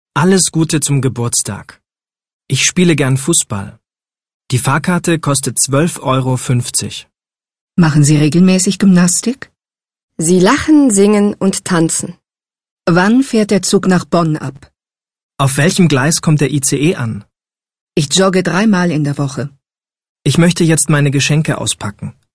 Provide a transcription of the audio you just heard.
Alles Gute zum Geburtstag. Ich spiele gern Fußball. Die Fahrkarte kostet 12,50 €. Machen Sie regelmäßig Gymnastik? Sie lachen, singen und tanzen. Wann fährt der Zug nach Bonn ab? Auf welchem Gleis kommt der ICE an? Ich jogge 3-mal in der Woche. Ich möchte jetzt meine Geschenke auspacken.